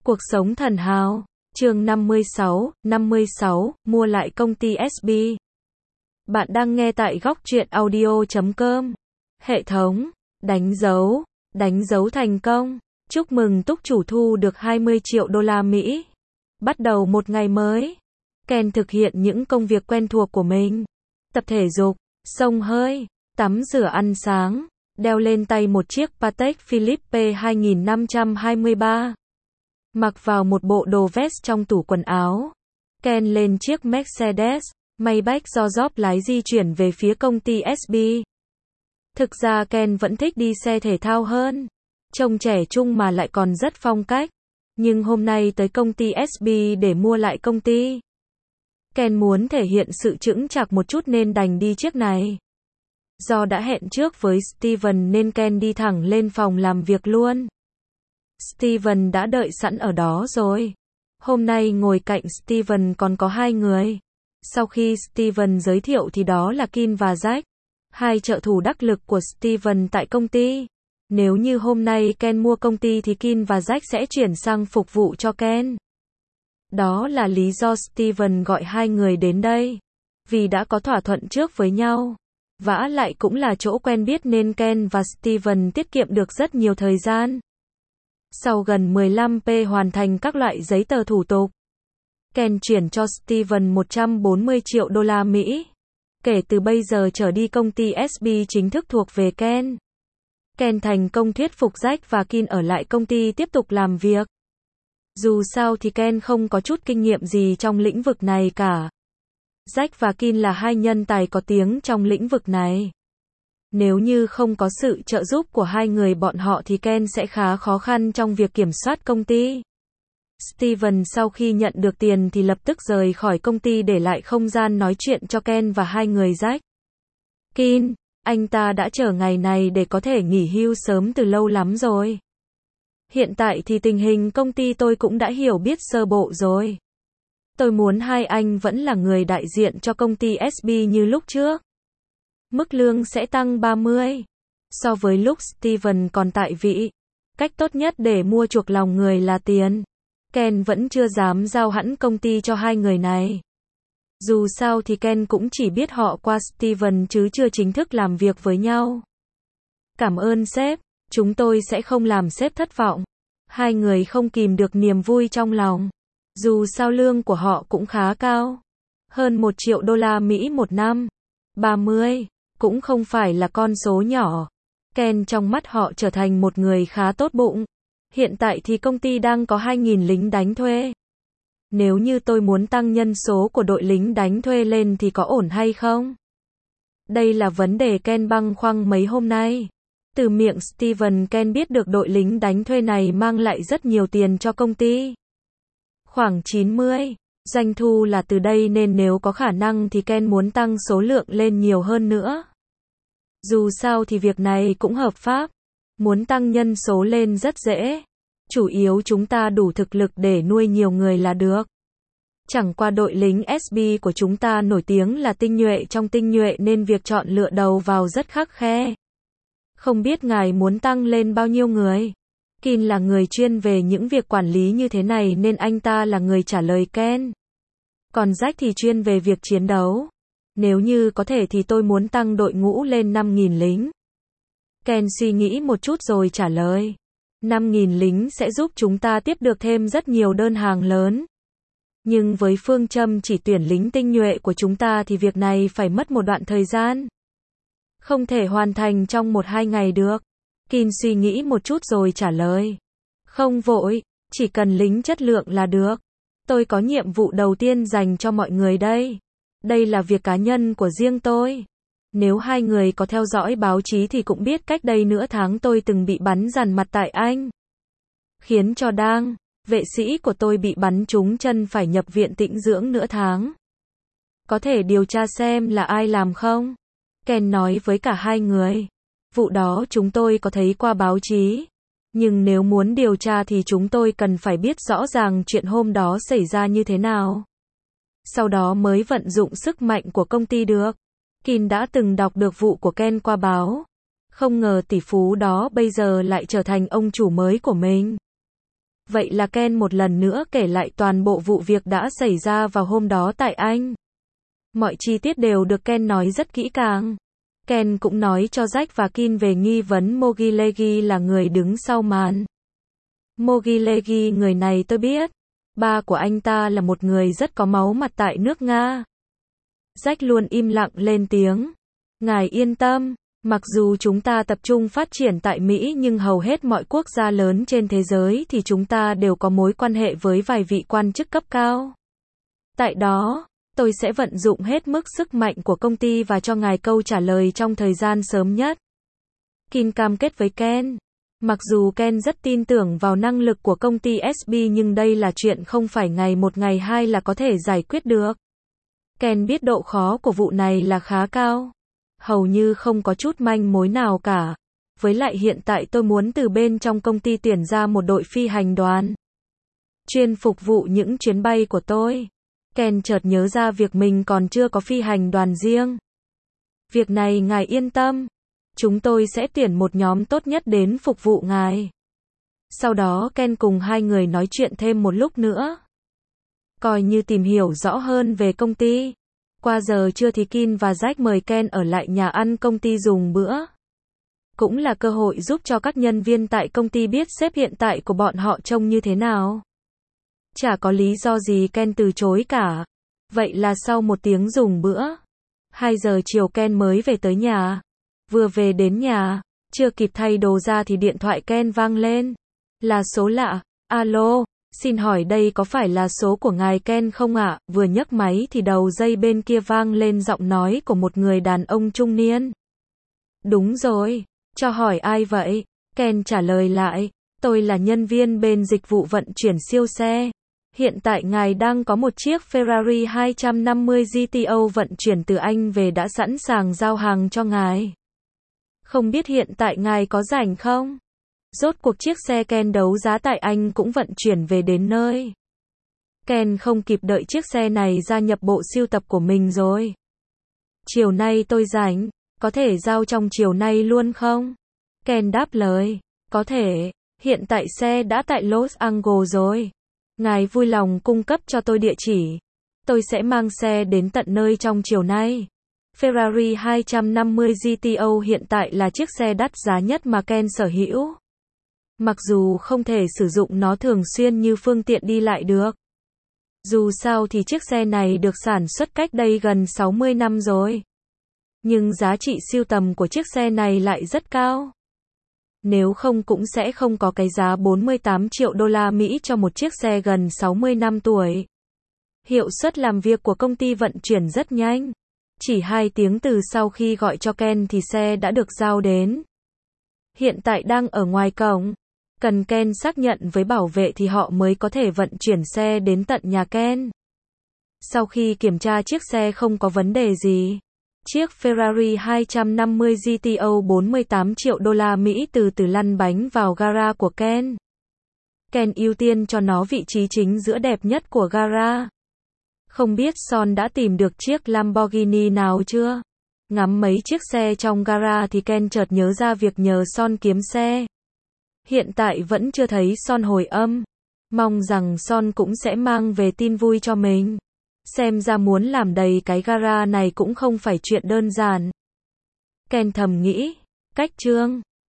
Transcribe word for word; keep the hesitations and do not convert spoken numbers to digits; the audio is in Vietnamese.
Cuộc sống thần hào. Chương năm mươi sáu, năm mươi sáu, mua lại công ty ét bê. Bạn đang nghe tại góc truyện audio chấm com. Hệ thống. Đánh dấu. Đánh dấu thành công. Chúc mừng túc chủ thu được hai mươi triệu đô la Mỹ. Bắt đầu một ngày mới. Ken thực hiện những công việc quen thuộc của mình. Tập thể dục, xông hơi, tắm rửa ăn sáng, đeo lên tay một chiếc Patek Philippe hai nghìn năm trăm hai mươi ba. Mặc vào một bộ đồ vest trong tủ quần áo. Ken lên chiếc Mercedes, Maybach do Job lái di chuyển về phía công ty ét bê. Thực ra Ken vẫn thích đi xe thể thao hơn. Trông trẻ trung mà lại còn rất phong cách. Nhưng hôm nay tới công ty ét bê để mua lại công ty. Ken muốn thể hiện sự chững chạc một chút nên đành đi chiếc này. Do đã hẹn trước với Steven nên Ken đi thẳng lên phòng làm việc luôn. Steven đã đợi sẵn ở đó rồi. Hôm nay ngồi cạnh Steven còn có hai người. Sau khi Steven giới thiệu thì đó là Kin và Jack, hai trợ thủ đắc lực của Steven tại công ty. Nếu như hôm nay Ken mua công ty thì Kin và Jack sẽ chuyển sang phục vụ cho Ken. Đó là lý do Steven gọi hai người đến đây. Vì đã có thỏa thuận trước với nhau. Vả lại cũng là chỗ quen biết nên Ken và Steven tiết kiệm được rất nhiều thời gian. Sau gần mười lăm phút hoàn thành các loại giấy tờ thủ tục, Ken chuyển cho Steven một trăm bốn mươi triệu đô la Mỹ. Kể từ bây giờ trở đi công ty ét bê chính thức thuộc về Ken. Ken thành công thuyết phục Jack và Kin ở lại công ty tiếp tục làm việc. Dù sao thì Ken không có chút kinh nghiệm gì trong lĩnh vực này cả. Jack và Kin là hai nhân tài có tiếng trong lĩnh vực này. Nếu như không có sự trợ giúp của hai người bọn họ thì Ken sẽ khá khó khăn trong việc kiểm soát công ty. Steven sau khi nhận được tiền thì lập tức rời khỏi công ty để lại không gian nói chuyện cho Ken và hai người Jack. Kin, anh ta đã chờ ngày này để có thể nghỉ hưu sớm từ lâu lắm rồi. Hiện tại thì tình hình công ty tôi cũng đã hiểu biết sơ bộ rồi. Tôi muốn hai anh vẫn là người đại diện cho công ty ét bê như lúc trước. Mức lương sẽ tăng ba mươi. So với lúc Steven còn tại vị. Cách tốt nhất để mua chuộc lòng người là tiền. Ken vẫn chưa dám giao hẳn công ty cho hai người này. Dù sao thì Ken cũng chỉ biết họ qua Steven chứ chưa chính thức làm việc với nhau. Cảm ơn sếp, chúng tôi sẽ không làm sếp thất vọng. Hai người không kìm được niềm vui trong lòng. Dù sao lương của họ cũng khá cao. Hơn một triệu đô la Mỹ một năm. ba mươi. Cũng không phải là con số nhỏ. Ken trong mắt họ trở thành một người khá tốt bụng. Hiện tại thì công ty đang có hai nghìn lính đánh thuê. Nếu như tôi muốn tăng nhân số của đội lính đánh thuê lên thì có ổn hay không? Đây là vấn đề Ken băn khoăn mấy hôm nay. Từ miệng Steven Ken biết được đội lính đánh thuê này mang lại rất nhiều tiền cho công ty. Khoảng chín mươi. Doanh thu là từ đây nên nếu có khả năng thì Ken muốn tăng số lượng lên nhiều hơn nữa. Dù sao thì việc này cũng hợp pháp. Muốn tăng nhân số lên rất dễ. Chủ yếu chúng ta đủ thực lực để nuôi nhiều người là được. Chẳng qua đội lính ét bê của chúng ta nổi tiếng là tinh nhuệ trong tinh nhuệ nên việc chọn lựa đầu vào rất khắt khe. Không biết ngài muốn tăng lên bao nhiêu người? Kin là người chuyên về những việc quản lý như thế này nên anh ta là người trả lời Ken. Còn Jack thì chuyên về việc chiến đấu. Nếu như có thể thì tôi muốn tăng đội ngũ lên năm nghìn lính. Ken suy nghĩ một chút rồi trả lời. năm nghìn lính sẽ giúp chúng ta tiếp được thêm rất nhiều đơn hàng lớn. Nhưng với phương châm chỉ tuyển lính tinh nhuệ của chúng ta thì việc này phải mất một đoạn thời gian. Không thể hoàn thành trong một hai ngày được. Kin suy nghĩ một chút rồi trả lời. Không vội, chỉ cần lính chất lượng là được. Tôi có nhiệm vụ đầu tiên dành cho mọi người đây. Đây là việc cá nhân của riêng tôi. Nếu hai người có theo dõi báo chí thì cũng biết cách đây nửa tháng tôi từng bị bắn dằn mặt tại Anh. Khiến cho đang, vệ sĩ của tôi bị bắn trúng chân phải nhập viện tĩnh dưỡng nửa tháng. Có thể điều tra xem là ai làm không? Ken nói với cả hai người. Vụ đó chúng tôi có thấy qua báo chí. Nhưng nếu muốn điều tra thì chúng tôi cần phải biết rõ ràng chuyện hôm đó xảy ra như thế nào. Sau đó mới vận dụng sức mạnh của công ty được. Kin đã từng đọc được vụ của Ken qua báo. Không ngờ tỷ phú đó bây giờ lại trở thành ông chủ mới của mình. Vậy là Ken một lần nữa kể lại toàn bộ vụ việc đã xảy ra vào hôm đó tại Anh. Mọi chi tiết đều được Ken nói rất kỹ càng. Ken cũng nói cho Jack và Kin về nghi vấn Mogilegi là người đứng sau màn. Mogilegi, người này tôi biết. Ba của anh ta là một người rất có máu mặt tại nước Nga. Jack luôn im lặng lên tiếng. Ngài yên tâm, mặc dù chúng ta tập trung phát triển tại Mỹ nhưng hầu hết mọi quốc gia lớn trên thế giới thì chúng ta đều có mối quan hệ với vài vị quan chức cấp cao. Tại đó, tôi sẽ vận dụng hết mức sức mạnh của công ty và cho ngài câu trả lời trong thời gian sớm nhất. Kin cam kết với Ken. Mặc dù Ken rất tin tưởng vào năng lực của công ty ét bê nhưng đây là chuyện không phải ngày một ngày hai là có thể giải quyết được. Ken biết độ khó của vụ này là khá cao. Hầu như không có chút manh mối nào cả. Với lại hiện tại tôi muốn từ bên trong công ty tuyển ra một đội phi hành đoàn chuyên phục vụ những chuyến bay của tôi. Ken chợt nhớ ra việc mình còn chưa có phi hành đoàn riêng. Việc này ngài yên tâm. Chúng tôi sẽ tuyển một nhóm tốt nhất đến phục vụ ngài. Sau đó Ken cùng hai người nói chuyện thêm một lúc nữa. Coi như tìm hiểu rõ hơn về công ty. Qua giờ trưa thì Kin và Jack mời Ken ở lại nhà ăn công ty dùng bữa. Cũng là cơ hội giúp cho các nhân viên tại công ty biết sếp hiện tại của bọn họ trông như thế nào. Chả có lý do gì Ken từ chối cả. Vậy là sau một tiếng dùng bữa, hai giờ chiều Ken mới về tới nhà. Vừa về đến nhà, chưa kịp thay đồ ra thì điện thoại Ken vang lên. Là số lạ. Alo, xin hỏi đây có phải là số của ngài Ken không ạ? Vừa nhấc máy thì đầu dây bên kia vang lên giọng nói của một người đàn ông trung niên. Đúng rồi, cho hỏi ai vậy? Ken trả lời lại, tôi là nhân viên bên dịch vụ vận chuyển siêu xe. Hiện tại ngài đang có một chiếc Ferrari hai trăm năm mươi giê tê ô vận chuyển từ Anh về đã sẵn sàng giao hàng cho ngài. Không biết hiện tại ngài có rảnh không? Rốt cuộc chiếc xe Ken đấu giá tại Anh cũng vận chuyển về đến nơi. Ken không kịp đợi chiếc xe này gia nhập bộ sưu tập của mình rồi. Chiều nay tôi rảnh, có thể giao trong chiều nay luôn không? Ken đáp lời, có thể, hiện tại xe đã tại Los Angeles rồi. Ngài vui lòng cung cấp cho tôi địa chỉ. Tôi sẽ mang xe đến tận nơi trong chiều nay. Ferrari hai trăm năm mươi giê tê ô hiện tại là chiếc xe đắt giá nhất mà Ken sở hữu. Mặc dù không thể sử dụng nó thường xuyên như phương tiện đi lại được. Dù sao thì chiếc xe này được sản xuất cách đây gần sáu mươi năm rồi. Nhưng giá trị sưu tầm của chiếc xe này lại rất cao. Nếu không cũng sẽ không có cái giá bốn mươi tám triệu đô la Mỹ cho một chiếc xe gần sáu mươi năm tuổi. Hiệu suất làm việc của công ty vận chuyển rất nhanh. Chỉ hai tiếng từ sau khi gọi cho Ken thì xe đã được giao đến. Hiện tại đang ở ngoài cổng. Cần Ken xác nhận với bảo vệ thì họ mới có thể vận chuyển xe đến tận nhà Ken. Sau khi kiểm tra chiếc xe không có vấn đề gì, chiếc Ferrari hai trăm năm mươi giê tê ô bốn mươi tám triệu đô la Mỹ từ từ lăn bánh vào gara của Ken. Ken ưu tiên cho nó vị trí chính giữa đẹp nhất của gara. Không biết Son đã tìm được chiếc Lamborghini nào chưa? Ngắm mấy chiếc xe trong gara thì Ken chợt nhớ ra việc nhờ Son kiếm xe. Hiện tại vẫn chưa thấy Son hồi âm. Mong rằng Son cũng sẽ mang về tin vui cho mình. Xem ra muốn làm đầy cái gara này cũng không phải chuyện đơn giản. Ken thầm nghĩ. Cách chương